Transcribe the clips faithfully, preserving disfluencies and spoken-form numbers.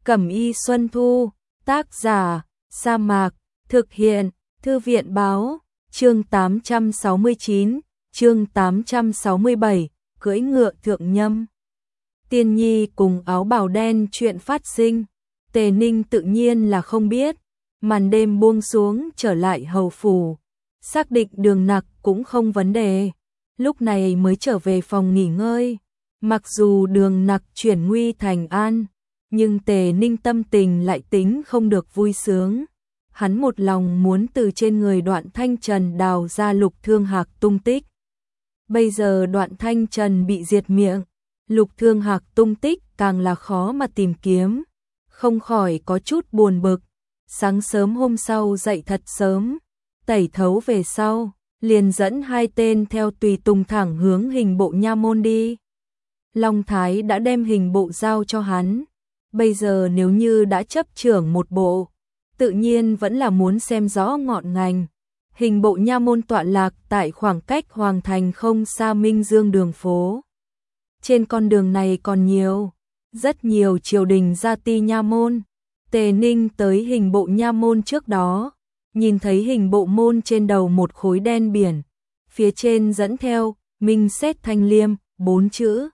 Cẩm y Xuân Thu, tác giả, Sa Mạc, thực hiện, Thư viện báo, chương tám trăm sáu mươi chín, chương tám trăm sáu mươi bảy, cưỡi ngựa thượng nhâm. Tiên nhi cùng áo bào đen chuyện phát sinh, Tề Ninh tự nhiên là không biết, màn đêm buông xuống trở lại hầu phủ, xác định đường nặc cũng không vấn đề, lúc này mới trở về phòng nghỉ ngơi, mặc dù đường nặc chuyển nguy thành an, nhưng Tề Ninh tâm tình lại tính không được vui sướng. Hắn một lòng muốn từ trên người Đoạn Thanh Trần đào ra Lục Thương Hạc tung tích. Bây giờ Đoạn Thanh Trần bị diệt miệng, Lục Thương Hạc tung tích càng là khó mà tìm kiếm, không khỏi có chút buồn bực. Sáng sớm hôm sau dậy thật sớm, tẩy thấu về sau, liền dẫn hai tên theo tùy tùng thẳng hướng hình bộ nha môn đi. Long Thái đã đem hình bộ giao cho hắn, bây giờ nếu như đã chấp trưởng một bộ, tự nhiên vẫn là muốn xem rõ ngọn ngành. Hình bộ nha môn tọa lạc tại khoảng cách Hoàng Thành không xa Minh Dương đường phố. Trên con đường này còn nhiều, rất nhiều triều đình gia ti nha môn. Tề Ninh tới hình bộ nha môn trước đó, nhìn thấy hình bộ môn trên đầu một khối đen biển, phía trên dẫn theo Minh Xét Thanh Liêm bốn chữ.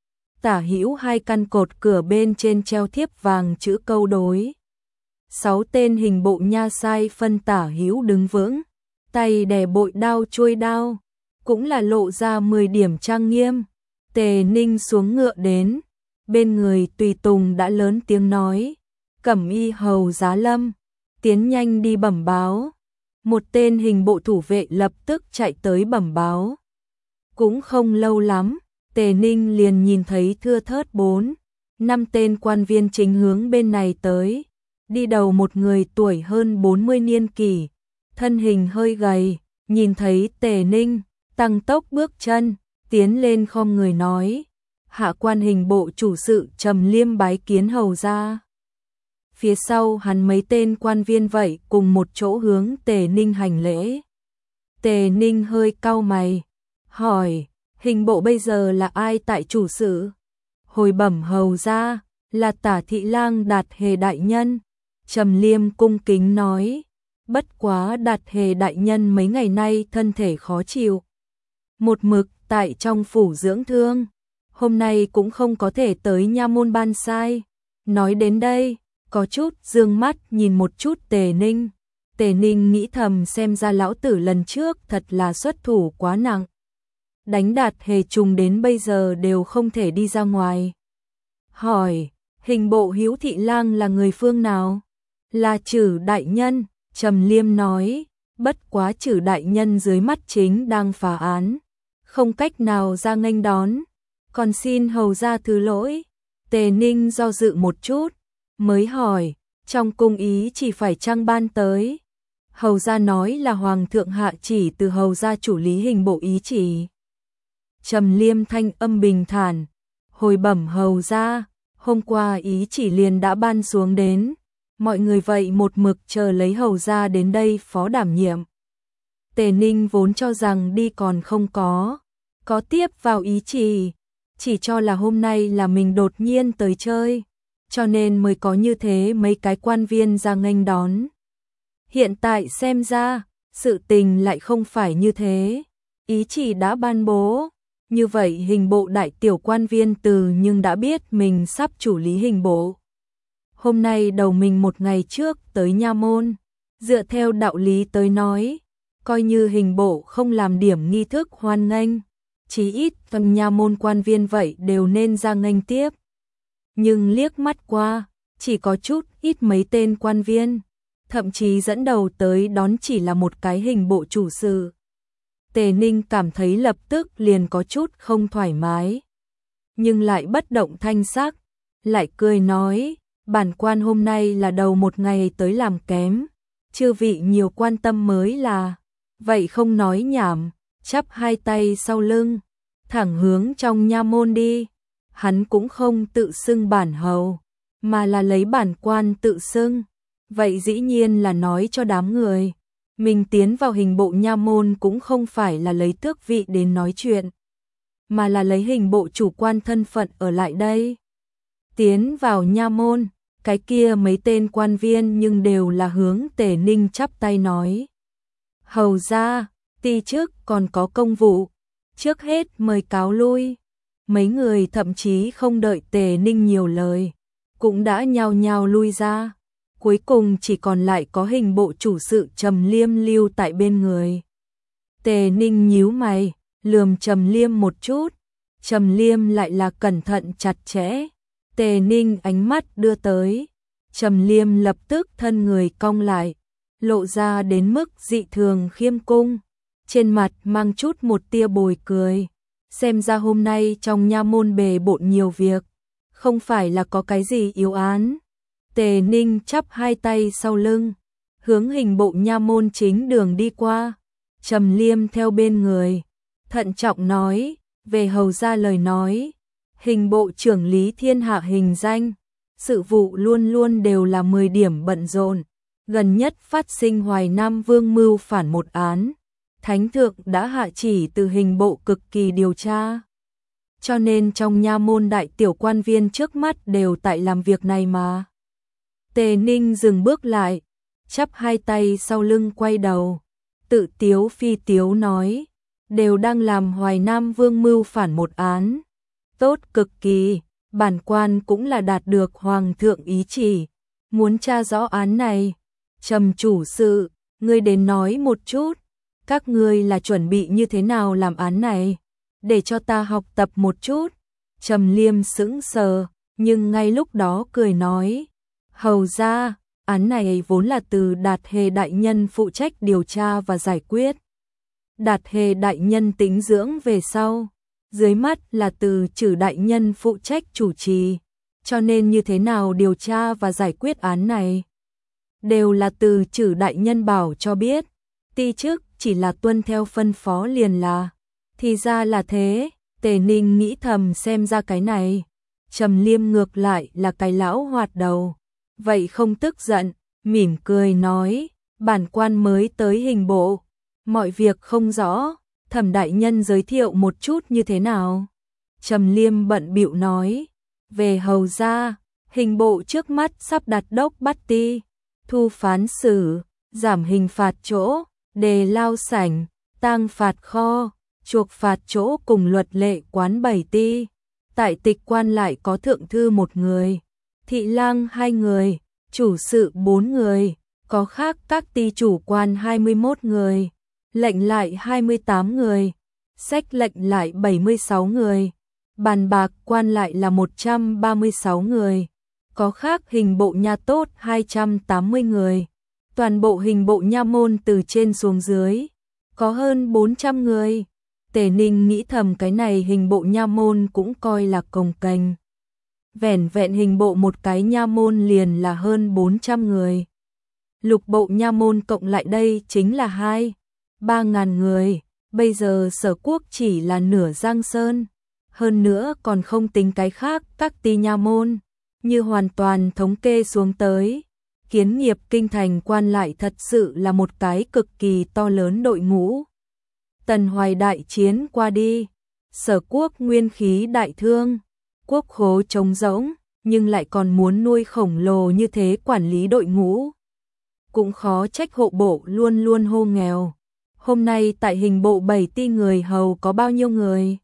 Tả hữu hai căn cột cửa bên trên treo thiếp vàng chữ câu đối. Sáu tên hình bộ nha sai phân tả hữu đứng vững, tay đè bội đao chuôi đao, cũng là lộ ra mười điểm trang nghiêm. Tề Ninh xuống ngựa đến, bên người tùy tùng đã lớn tiếng nói, Cẩm y hầu giá Lâm, tiến nhanh đi bẩm báo. Một tên hình bộ thủ vệ lập tức chạy tới bẩm báo. Cũng không lâu lắm, Tề Ninh liền nhìn thấy thưa thớt bốn, năm tên quan viên chính hướng bên này tới. Đi đầu một người tuổi hơn bốn mươi niên kỷ, thân hình hơi gầy, nhìn thấy Tề Ninh, tăng tốc bước chân, tiến lên khom người nói, hạ quan hình bộ chủ sự Trầm Liêm bái kiến hầu gia. Phía sau hắn mấy tên quan viên vậy cùng một chỗ hướng Tề Ninh hành lễ. Tề Ninh hơi cau mày, hỏi, hình bộ bây giờ là ai tại chủ sự? Hồi bẩm hầu gia, là Tả thị lang Đạt Hề đại nhân. Trầm Liêm cung kính nói, bất quá Đạt Hề đại nhân mấy ngày nay thân thể khó chịu, một mực tại trong phủ dưỡng thương, hôm nay cũng không có thể tới nha môn ban sai. Nói đến đây, có chút dương mắt nhìn một chút Tề Ninh. Tề Ninh nghĩ thầm xem ra lão tử lần trước thật là xuất thủ quá nặng, đánh Đạt Hề trùng đến bây giờ đều không thể đi ra ngoài. Hỏi, hình bộ Hữu thị lang là người phương nào? Là Trử đại nhân. Trầm Liêm nói, bất quá Trử đại nhân dưới mắt chính đang phá án, không cách nào ra nghênh đón, còn xin hầu gia thứ lỗi. Tề Ninh do dự một chút, mới hỏi, trong cung ý chỉ phải chăng ban tới? Hầu gia nói là hoàng thượng hạ chỉ từ hầu gia chủ lý hình bộ ý chỉ. Trầm Liêm thanh âm bình thản, hồi bẩm hầu gia, hôm qua ý chỉ liền đã ban xuống đến, mọi người vậy một mực chờ lấy hầu gia đến đây phó đảm nhiệm. Tề Ninh vốn cho rằng đi còn không có, có tiếp vào ý chỉ, chỉ cho là hôm nay là mình đột nhiên tới chơi, cho nên mới có như thế mấy cái quan viên ra nghênh đón. Hiện tại xem ra, sự tình lại không phải như thế, ý chỉ đã ban bố. Như vậy hình bộ đại tiểu quan viên từ nhưng đã biết mình sắp chủ lý hình bộ. Hôm nay đầu mình một ngày trước tới nha môn, dựa theo đạo lý tới nói, coi như hình bộ không làm điểm nghi thức hoan nghênh, chí ít phần nha môn quan viên vậy đều nên ra nghênh tiếp. Nhưng liếc mắt qua, chỉ có chút ít mấy tên quan viên, thậm chí dẫn đầu tới đón chỉ là một cái hình bộ chủ sự. Tề Ninh cảm thấy lập tức liền có chút không thoải mái, nhưng lại bất động thanh sắc, lại cười nói, bản quan hôm nay là đầu một ngày tới làm kém, chư vị nhiều quan tâm mới là, vậy không nói nhảm, chắp hai tay sau lưng, thẳng hướng trong nha môn đi. Hắn cũng không tự xưng bản hầu, mà là lấy bản quan tự xưng, vậy dĩ nhiên là nói cho đám người. Mình tiến vào hình bộ nha môn cũng không phải là lấy tước vị đến nói chuyện, mà là lấy hình bộ chủ quan thân phận ở lại đây. Tiến vào nha môn, cái kia mấy tên quan viên nhưng đều là hướng Tề Ninh chắp tay nói. Hầu ra, ti chức còn có công vụ, trước hết mời cáo lui. Mấy người thậm chí không đợi Tề Ninh nhiều lời, cũng đã nhao nhao lui ra. Cuối cùng chỉ còn lại có hình bộ chủ sự Trầm Liêm lưu tại bên người. Tề Ninh nhíu mày, lườm Trầm Liêm một chút. Trầm Liêm lại là cẩn thận chặt chẽ. Tề Ninh ánh mắt đưa tới. Trầm Liêm lập tức thân người cong lại, lộ ra đến mức dị thường khiêm cung. Trên mặt mang chút một tia bồi cười. Xem ra hôm nay trong nha môn bề bộn nhiều việc, không phải là có cái gì yếu án. Tề Ninh chắp hai tay sau lưng, hướng hình bộ nha môn chính đường đi qua. Trầm Liêm theo bên người, thận trọng nói, về hầu ra lời nói. Hình bộ trưởng Lý Thiên Hạ hình danh, sự vụ luôn luôn đều là mười điểm bận rộn. Gần nhất phát sinh Hoài Nam Vương mưu phản một án, Thánh thượng đã hạ chỉ từ hình bộ cực kỳ điều tra. Cho nên trong nha môn đại tiểu quan viên trước mắt đều tại làm việc này mà. Tề Ninh dừng bước lại, chắp hai tay sau lưng quay đầu, tự tiếu phi tiếu nói, đều đang làm Hoài Nam Vương mưu phản một án. Tốt cực kỳ, bản quan cũng là đạt được Hoàng thượng ý chỉ, muốn tra rõ án này. Trầm chủ sự, ngươi đến nói một chút, các ngươi là chuẩn bị như thế nào làm án này, để cho ta học tập một chút. Trầm Liêm sững sờ, nhưng ngay lúc đó cười nói, hầu ra, án này vốn là từ Đạt Hề đại nhân phụ trách điều tra và giải quyết. Đạt Hề đại nhân tính dưỡng về sau, dưới mắt là từ Trử đại nhân phụ trách chủ trì, cho nên như thế nào điều tra và giải quyết án này, đều là từ Trử đại nhân bảo cho biết, ti chức chỉ là tuân theo phân phó liền là. Thì ra là thế, Tề Ninh nghĩ thầm xem ra cái này. Trầm Liêm ngược lại là cái lão hoạt đầu, vậy không tức giận, mỉm cười nói, bản quan mới tới hình bộ, mọi việc không rõ, Thẩm đại nhân giới thiệu một chút như thế nào. Trầm Liêm bận bịu nói, về hầu ra, hình bộ trước mắt sắp đặt đốc bắt ti, thu phán xử, giảm hình phạt chỗ, đề lao sảnh, tang phạt kho, chuộc phạt chỗ cùng luật lệ quán bảy ti. Tại tịch quan lại có thượng thư một người, thị lang hai người, chủ sự bốn người, có khác các ti chủ quan hai mươi mốt người, lệnh lại hai mươi tám người, sách lệnh lại bảy mươi sáu người, bàn bạc quan lại là một trăm ba mươi sáu người, có khác hình bộ nha tốt hai trăm tám mươi người, toàn bộ hình bộ nha môn từ trên xuống dưới, có hơn bốn trăm người. Tề Ninh nghĩ thầm cái này hình bộ nha môn cũng coi là cồng kềnh. Vẻn vẹn hình bộ một cái nha môn liền là hơn bốn trăm người. Lục bộ nha môn cộng lại đây chính là hai, ba ngàn người, bây giờ Sở Quốc chỉ là nửa Giang Sơn. Hơn nữa còn không tính cái khác các ti nha môn, như hoàn toàn thống kê xuống tới. Kiến nghiệp kinh thành quan lại thật sự là một cái cực kỳ to lớn đội ngũ. Tần Hoài đại chiến qua đi, Sở Quốc nguyên khí đại thương, quốc khố trống rỗng, nhưng lại còn muốn nuôi khổng lồ như thế quản lý đội ngũ. Cũng khó trách hộ bộ luôn luôn hô nghèo. Hôm nay tại hình bộ bảy ti người hầu có bao nhiêu người?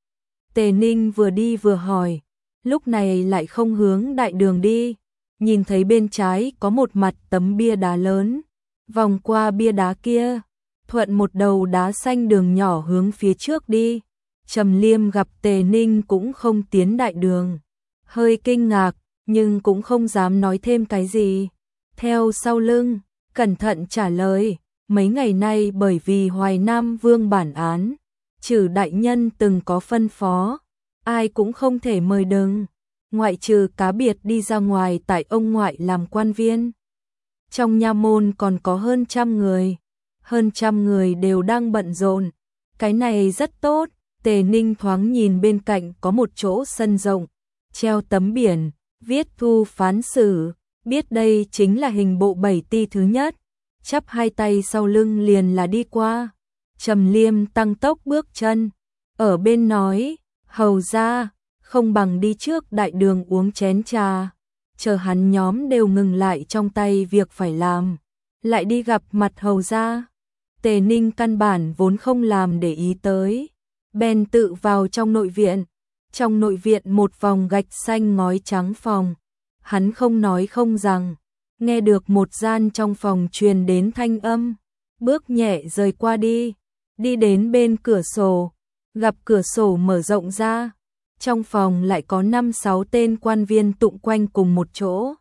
Tề Ninh vừa đi vừa hỏi, lúc này lại không hướng đại đường đi, nhìn thấy bên trái có một mặt tấm bia đá lớn, vòng qua bia đá kia, thuận một đầu đá xanh đường nhỏ hướng phía trước đi. Trầm Liêm gặp Tề Ninh cũng không tiến đại đường, hơi kinh ngạc, nhưng cũng không dám nói thêm cái gì. Theo sau lưng, cẩn thận trả lời, mấy ngày nay bởi vì Hoài Nam Vương bản án, Trử đại nhân từng có phân phó, ai cũng không thể mời đừng, ngoại trừ cá biệt đi ra ngoài tại ông ngoại làm quan viên. Trong nha môn còn có hơn trăm người, hơn trăm người đều đang bận rộn, cái này rất tốt. Tề Ninh thoáng nhìn bên cạnh có một chỗ sân rộng, treo tấm biển, viết thu phán xử, biết đây chính là hình bộ bảy ti thứ nhất, chắp hai tay sau lưng liền là đi qua. Trầm Liêm tăng tốc bước chân, ở bên nói, hầu ra, không bằng đi trước đại đường uống chén trà. chờ hắn nhóm đều ngừng lại trong tay việc phải làm, lại đi gặp mặt hầu gia. Tề Ninh căn bản vốn không làm để ý tới, bèn tự vào trong nội viện. Trong nội viện một vòng gạch xanh ngói trắng phòng, hắn không nói không rằng, nghe được một gian trong phòng truyền đến thanh âm, bước nhẹ rời qua đi, đi đến bên cửa sổ, gặp cửa sổ mở rộng ra, trong phòng lại có năm sáu tên quan viên tụng quanh cùng một chỗ,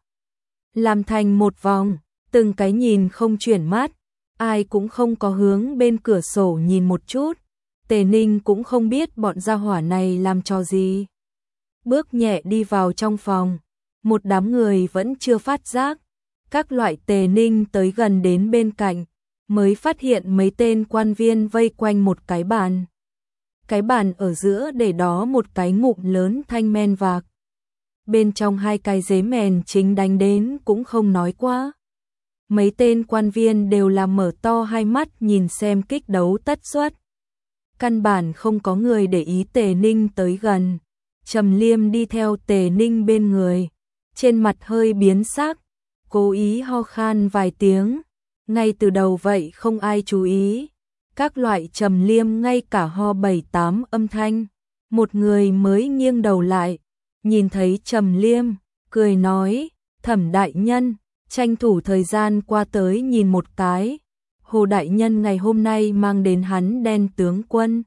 làm thành một vòng, từng cái nhìn không chuyển mắt, ai cũng không có hướng bên cửa sổ nhìn một chút. Tề Ninh cũng không biết bọn gia hỏa này làm trò gì. Bước nhẹ đi vào trong phòng, một đám người vẫn chưa phát giác, các loại. Tề Ninh tới gần đến bên cạnh, mới phát hiện mấy tên quan viên vây quanh một cái bàn. Cái bàn ở giữa để đó một cái ngụm lớn thanh men vạc. Bên trong hai cái dế mèn chính đánh đến cũng không nói quá. Mấy tên quan viên đều là mở to hai mắt nhìn xem kích đấu tất suất. Căn bản không có người để ý Tề Ninh tới gần. Trầm Liêm đi theo Tề Ninh bên người, trên mặt hơi biến sắc, cố ý ho khan vài tiếng. Ngay từ đầu vậy không ai chú ý. Các loại Trầm Liêm ngay cả ho bảy tám âm thanh. Một người mới nghiêng đầu lại, nhìn thấy Trầm Liêm, cười nói, Thẩm đại nhân, tranh thủ thời gian qua tới nhìn một cái. Hồ đại nhân ngày hôm nay mang đến hắn đen tướng quân,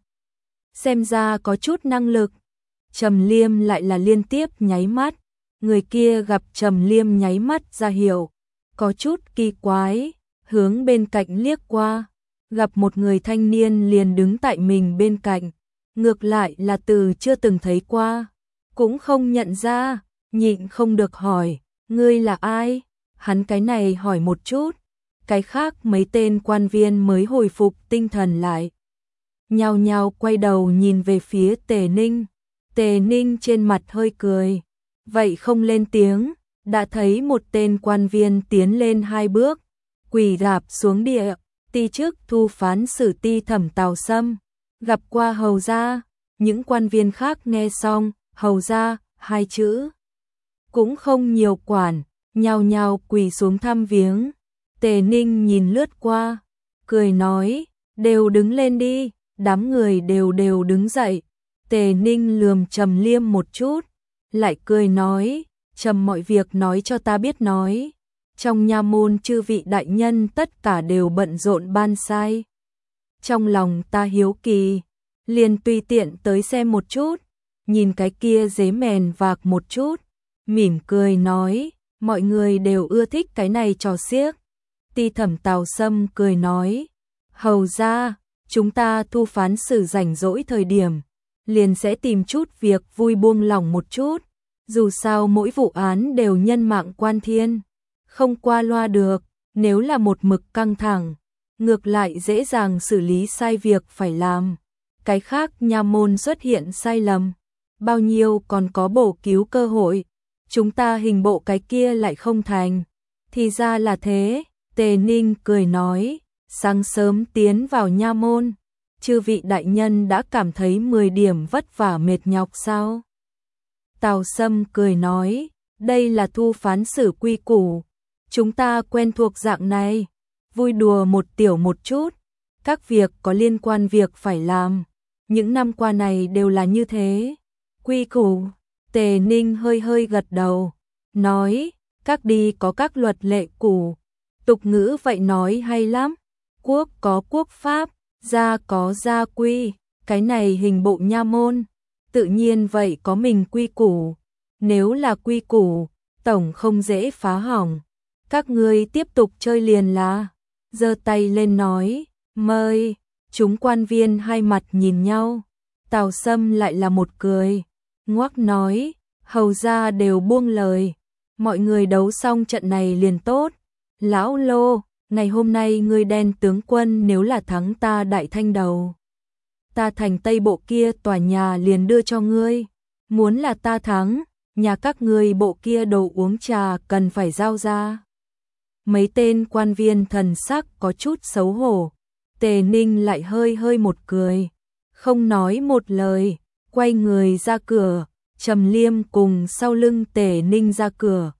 xem ra có chút năng lực. Trầm Liêm lại là liên tiếp nháy mắt, người kia gặp Trầm Liêm nháy mắt ra hiệu, có chút kỳ quái, hướng bên cạnh liếc qua, gặp một người thanh niên liền đứng tại mình bên cạnh, ngược lại là từ chưa từng thấy qua, cũng không nhận ra, nhịn không được hỏi, ngươi là ai? Hắn cái này hỏi một chút, cái khác mấy tên quan viên mới hồi phục tinh thần lại. Nhao nhao quay đầu nhìn về phía Tề Ninh. Tề Ninh trên mặt hơi cười, vậy không lên tiếng, đã thấy một tên quan viên tiến lên hai bước, quỳ rạp xuống địa, ti chức thu phán xử ti Thẩm Tào Sâm, gặp qua hầu gia. Những quan viên khác nghe xong, hầu gia, hai chữ, cũng không nhiều quản, nhao nhao quỳ xuống thăm viếng. Tề Ninh nhìn lướt qua, cười nói, đều đứng lên đi, đám người đều đều đứng dậy. Tề Ninh lườm Trầm Liêm một chút, lại cười nói, Trầm mọi việc nói cho ta biết nói. Trong nha môn chư vị đại nhân tất cả đều bận rộn ban sai. Trong lòng ta hiếu kỳ, liền tùy tiện tới xem một chút, nhìn cái kia dế mèn vạc một chút, mỉm cười nói, mọi người đều ưa thích cái này trò xiếc. Ti Thẩm Tào Sâm cười nói, hầu ra, chúng ta thu phán xử rảnh rỗi thời điểm, liền sẽ tìm chút việc vui buông lòng một chút, dù sao mỗi vụ án đều nhân mạng quan thiên, không qua loa được, nếu là một mực căng thẳng, ngược lại dễ dàng xử lý sai việc phải làm. Cái khác nha môn xuất hiện sai lầm, bao nhiêu còn có bổ cứu cơ hội, chúng ta hình bộ cái kia lại không thành. Thì ra là thế. Tề Ninh cười nói, sáng sớm tiến vào nha môn, chư vị đại nhân đã cảm thấy mười điểm vất vả mệt nhọc sao? Tào Sâm cười nói, đây là thu phán xử quy củ, chúng ta quen thuộc dạng này, vui đùa một tiểu một chút, các việc có liên quan việc phải làm, những năm qua này đều là như thế. Quy củ. Tề Ninh hơi hơi gật đầu, nói, các đi có các luật lệ củ. Tục ngữ vậy nói hay lắm, quốc có quốc pháp, gia có gia quy, cái này hình bộ nha môn, tự nhiên vậy có mình quy củ, nếu là quy củ, tổng không dễ phá hỏng, các ngươi tiếp tục chơi liền là, giơ tay lên nói, mời. Chúng quan viên hai mặt nhìn nhau, Tào Sâm lại là một cười, ngoác nói, hầu ra đều buông lời, mọi người đấu xong trận này liền tốt. Lão Lô, ngày hôm nay ngươi đen tướng quân nếu là thắng ta Đại Thanh đầu, ta thành Tây Bộ kia tòa nhà liền đưa cho ngươi, muốn là ta thắng, nhà các ngươi bộ kia đồ uống trà cần phải giao ra. Mấy tên quan viên thần sắc có chút xấu hổ, Tề Ninh lại hơi hơi một cười, không nói một lời, quay người ra cửa. Trầm Liêm cùng sau lưng Tề Ninh ra cửa,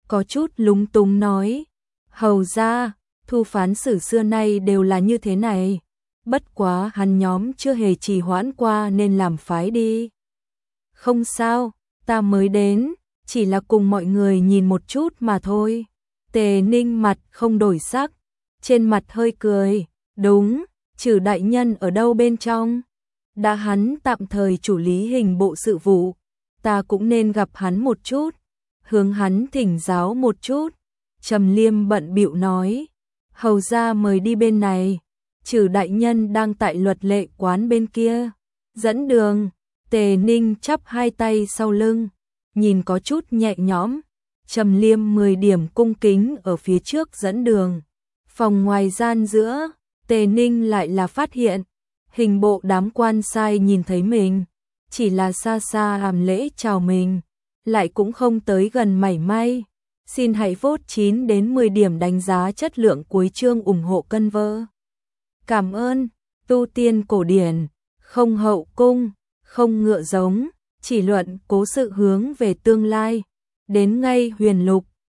có chút lúng túng nói, hầu ra, thu phán xử xưa nay đều là như thế này, bất quá hắn nhóm chưa hề trì hoãn qua nên làm phái đi. Không sao, ta mới đến, chỉ là cùng mọi người nhìn một chút mà thôi. Tề Ninh mặt không đổi sắc, trên mặt hơi cười, đúng, Trử đại nhân ở đâu bên trong? Đã hắn tạm thời chủ lý hình bộ sự vụ, ta cũng nên gặp hắn một chút, hướng hắn thỉnh giáo một chút. Trầm Liêm bận bịu nói, hầu ra mời đi bên này, Trử đại nhân đang tại luật lệ quán bên kia, dẫn đường. Tề Ninh chắp hai tay sau lưng, nhìn có chút nhẹ nhõm. Trầm Liêm mười điểm cung kính ở phía trước dẫn đường. Phòng ngoài gian giữa, Tề Ninh lại là phát hiện, hình bộ đám quan sai nhìn thấy mình, chỉ là xa xa làm lễ chào mình, lại cũng không tới gần mảy may. Xin hãy vote chín đến mười điểm đánh giá chất lượng cuối chương ủng hộ cân vơ. Cảm ơn, tu tiên cổ điển, không hậu cung, không ngựa giống, chỉ luận cố sự hướng về tương lai. Đến ngay huyền lục,